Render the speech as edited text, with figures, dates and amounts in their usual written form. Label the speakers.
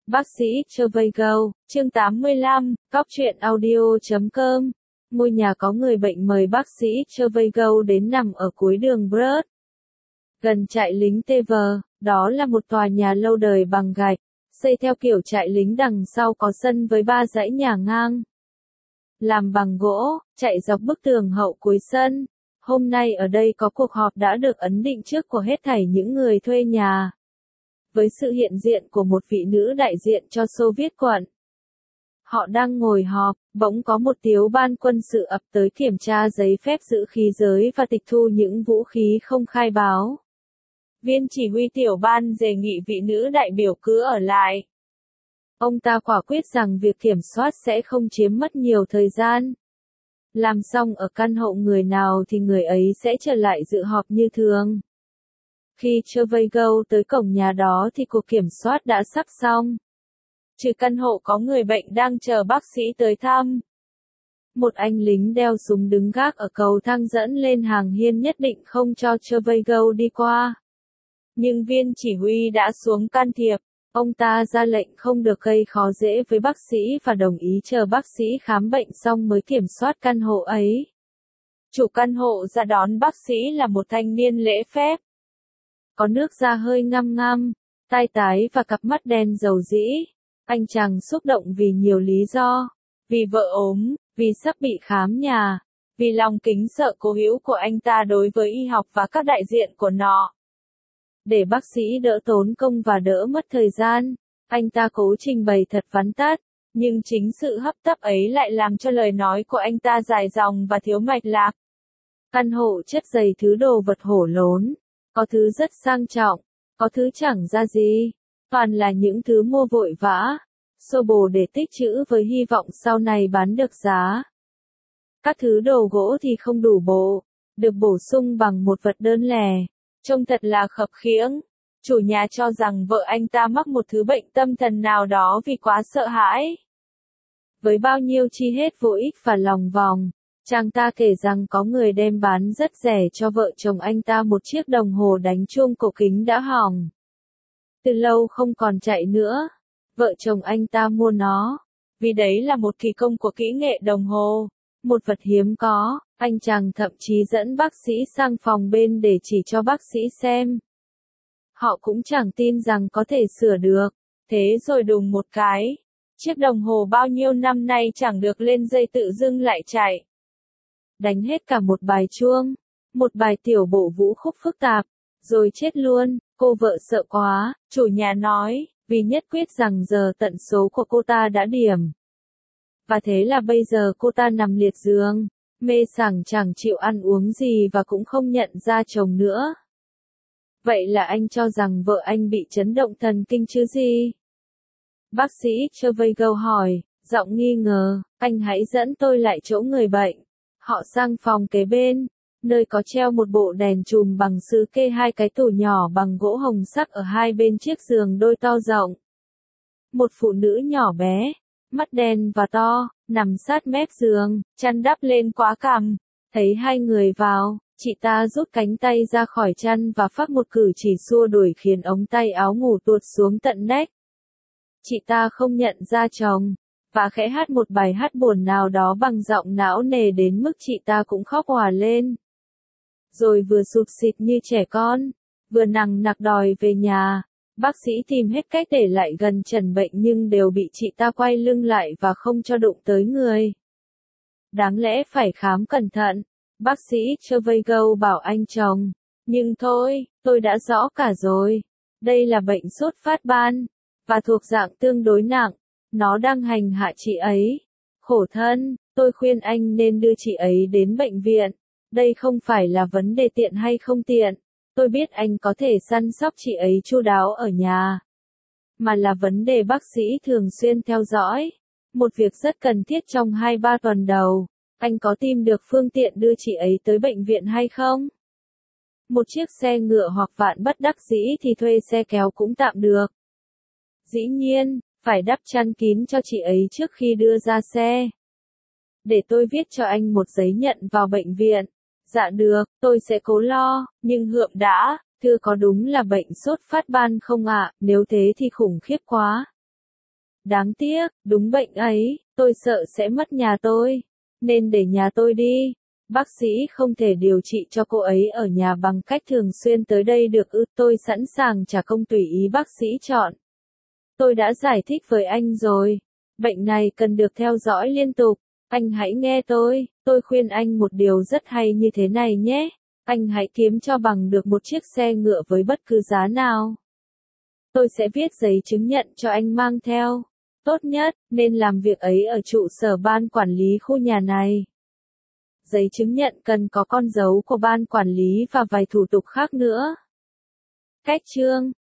Speaker 1: Bác sĩ Chervais, chương 85, Cóc truyện audio.com. Ngôi nhà có người bệnh mời bác sĩ Chervais đến nằm ở cuối đường Brut, gần trại lính TV. Đó là một tòa nhà lâu đời bằng gạch, xây theo kiểu trại lính, đằng sau có sân với 3 dãy nhà ngang, làm bằng gỗ, chạy dọc bức tường hậu cuối sân. Hôm nay ở đây có cuộc họp đã được ấn định trước của hết thảy những người thuê nhà, với sự hiện diện của một vị nữ đại diện cho Xô Viết quận. Họ đang ngồi họp, bỗng có một tiểu ban quân sự ập tới kiểm tra giấy phép giữ khí giới và tịch thu những vũ khí không khai báo. Viên chỉ huy tiểu ban đề nghị vị nữ đại biểu cứ ở lại. Ông ta quả quyết rằng việc kiểm soát sẽ không chiếm mất nhiều thời gian. Làm xong ở căn hộ người nào thì người ấy sẽ trở lại dự họp như thường. Khi Chervais tới cổng nhà đó thì cuộc kiểm soát đã sắp xong. Trừ căn hộ có người bệnh đang chờ bác sĩ tới thăm. Một anh lính đeo súng đứng gác ở cầu thang dẫn lên hàng hiên nhất định không cho Chervais đi qua. Nhưng viên chỉ huy đã xuống can thiệp. Ông ta ra lệnh không được gây khó dễ với bác sĩ và đồng ý chờ bác sĩ khám bệnh xong mới kiểm soát căn hộ ấy. Chủ căn hộ ra đón bác sĩ là một thanh niên lễ phép. Có nước da hơi ngăm ngăm, tai tái và cặp mắt đen dầu dĩ. Anh chàng xúc động vì nhiều lý do. Vì vợ ốm, vì sắp bị khám nhà, vì lòng kính sợ cố hữu của anh ta đối với y học và các đại diện của nó. Để bác sĩ đỡ tốn công và đỡ mất thời gian, anh ta cố trình bày thật vắn tắt, nhưng chính sự hấp tấp ấy lại làm cho lời nói của anh ta dài dòng và thiếu mạch lạc. Căn hộ chất đầy thứ đồ vật hổ lốn, có thứ rất sang trọng, có thứ chẳng ra gì, toàn là những thứ mua vội vã, xô bồ để tích trữ với hy vọng sau này bán được giá. Các thứ đồ gỗ thì không đủ bộ, được bổ sung bằng một vật đơn lẻ. Trông thật là khập khiễng. Chủ nhà cho rằng vợ anh ta mắc một thứ bệnh tâm thần nào đó vì quá sợ hãi. Với bao nhiêu chi hết vô ích và lòng vòng, chàng ta kể rằng có người đem bán rất rẻ cho vợ chồng anh ta một chiếc đồng hồ đánh chuông cổ kính đã hỏng. Từ lâu không còn chạy nữa. Vợ chồng anh ta mua nó, vì đấy là một kỳ công của kỹ nghệ đồng hồ, một vật hiếm có. Anh chàng thậm chí dẫn bác sĩ sang phòng bên để chỉ cho bác sĩ xem. Họ cũng chẳng tin rằng có thể sửa được. Thế rồi đùng một cái, chiếc đồng hồ bao nhiêu năm nay chẳng được lên dây tự dưng lại chạy. Đánh hết cả một bài chuông, một bài tiểu bộ vũ khúc phức tạp, rồi chết luôn. Cô vợ sợ quá, chủ nhà nói, vì nhất quyết rằng giờ tận số của cô ta đã điểm. Và thế là bây giờ cô ta nằm liệt giường, mê sảng chẳng chịu ăn uống gì và cũng không nhận ra chồng nữa. Vậy là anh cho rằng vợ anh bị chấn động thần kinh chứ gì? Bác sĩ Chervais hỏi, giọng nghi ngờ, anh hãy dẫn tôi lại chỗ người bệnh. Họ sang phòng kế bên, nơi có treo một bộ đèn chùm bằng sứ kê, 2 cái tủ nhỏ bằng gỗ hồng sắc ở hai bên chiếc giường đôi to rộng. Một phụ nữ nhỏ bé, mắt đen và to, nằm sát mép giường, chăn đắp lên quá cằm. Thấy hai người vào, chị ta rút cánh tay ra khỏi chăn và phát một cử chỉ xua đuổi khiến ống tay áo ngủ tuột xuống tận nách. Chị ta không nhận ra chồng, và khẽ hát một bài hát buồn nào đó bằng giọng não nề đến mức chị ta cũng khóc òa lên. Rồi vừa sụt sịt như trẻ con, vừa nằng nặc đòi về nhà. Bác sĩ tìm hết cách để lại gần trần bệnh nhưng đều bị chị ta quay lưng lại và không cho đụng tới người. Đáng lẽ phải khám cẩn thận, bác sĩ Chervais bảo anh chồng. Nhưng thôi, tôi đã rõ cả rồi. Đây là bệnh sốt phát ban, và thuộc dạng tương đối nặng. Nó đang hành hạ chị ấy. Khổ thân, tôi khuyên anh nên đưa chị ấy đến bệnh viện. Đây không phải là vấn đề tiện hay không tiện. Tôi biết anh có thể săn sóc chị ấy chu đáo ở nhà. Mà là vấn đề bác sĩ thường xuyên theo dõi. Một việc rất cần thiết trong 2-3 tuần đầu. Anh có tìm được phương tiện đưa chị ấy tới bệnh viện hay không? Một chiếc xe ngựa hoặc vạn bất đắc dĩ thì thuê xe kéo cũng tạm được. Dĩ nhiên, phải đắp chăn kín cho chị ấy trước khi đưa ra xe. Để tôi viết cho anh một giấy nhận vào bệnh viện. Dạ được, tôi sẽ cố lo, nhưng hượm đã, thưa có đúng là bệnh sốt phát ban không ạ? Nếu thế thì khủng khiếp quá. Đáng tiếc, đúng bệnh ấy, tôi sợ sẽ mất nhà tôi. Nên để nhà tôi đi. Bác sĩ không thể điều trị cho cô ấy ở nhà bằng cách thường xuyên tới đây được ư, tôi sẵn sàng trả công tùy ý bác sĩ chọn. Tôi đã giải thích với anh rồi. Bệnh này cần được theo dõi liên tục. Anh hãy nghe tôi khuyên anh một điều rất hay như thế này nhé. Anh hãy kiếm cho bằng được một chiếc xe ngựa với bất cứ giá nào. Tôi sẽ viết giấy chứng nhận cho anh mang theo. Tốt nhất, nên làm việc ấy ở trụ sở ban quản lý khu nhà này. Giấy chứng nhận cần có con dấu của ban quản lý và vài thủ tục khác nữa. Cách chương